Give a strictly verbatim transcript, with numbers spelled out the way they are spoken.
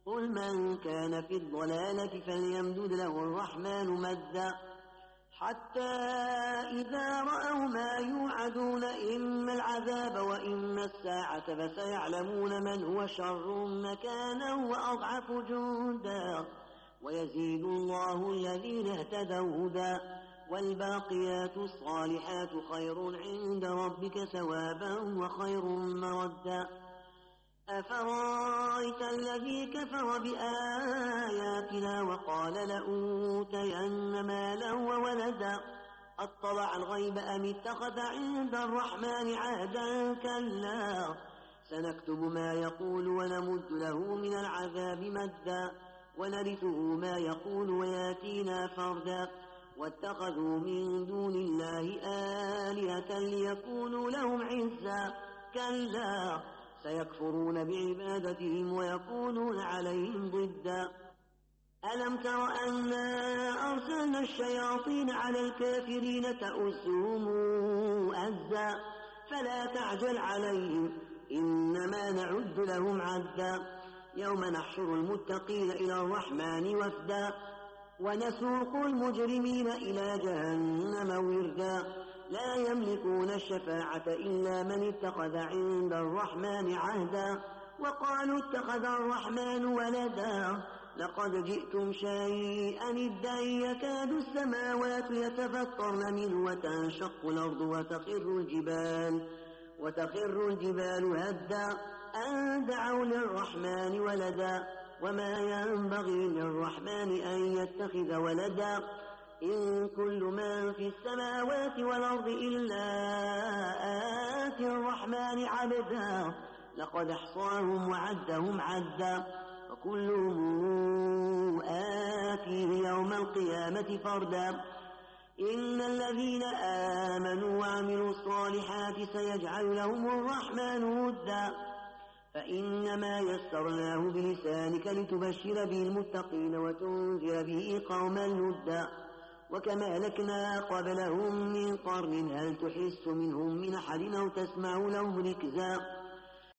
قل من كان في الضلالة فليمدد له الرحمن مدا حتى إذا رأوا ما يوعدون إما العذاب وإما الساعة فسيعلمون من هو شر مكانا وأضعف جندا ويزيد الله الذين اهتدوا هدى والباقيات الصالحات خير عند ربك ثوابا وخير مردا أفرأيت الذي كفر بآياتنا وقال لأوتين مالا وولدا أطلع الغيب أم اتخذ عند الرحمن عهدا كلا سنكتب ما يقول ونمد له من العذاب مدا ونرثه ما يقول وياتينا فردا واتخذوا من دون الله آلهة ليكونوا لهم عزا كلا سيكفرون بعبادتهم ويكونون عليهم ضدا ألم تر أنا أرسلنا الشياطين على الكافرين تؤزهم أزا فلا تعجل عليهم إنما نعد لهم عدا يوم نحشر المتقين إلى الرحمن وفدا ونسوق المجرمين إلى جهنم وردا لا يملكون الشفاعة إلا من اتخذ عند الرحمن عهدا وقالوا اتخذ الرحمن ولدا لقد جئتم شيئا إدا يكاد السماوات يتفطرن منه وتنشق الأرض وتخر الجبال وتخر الجبال هدا أن دعوا للرحمن ولدا وما ينبغي للرحمن أن يتخذ ولدا إن كل من في السماوات والأرض إلا آتي الرحمن عبدا لقد احصاهم وعدهم عدا وكلهم آتيه يوم القيامة فردا إن الذين آمنوا وعملوا الصالحات سيجعل لهم الرحمن ودا فإنما يسرناه بلسانك لتبشر به المتقين وتنذر به قوما لدا وكما أهلكنا قبلهم من قرن هل تحس منهم من أحد أو تسمع لهم ركزا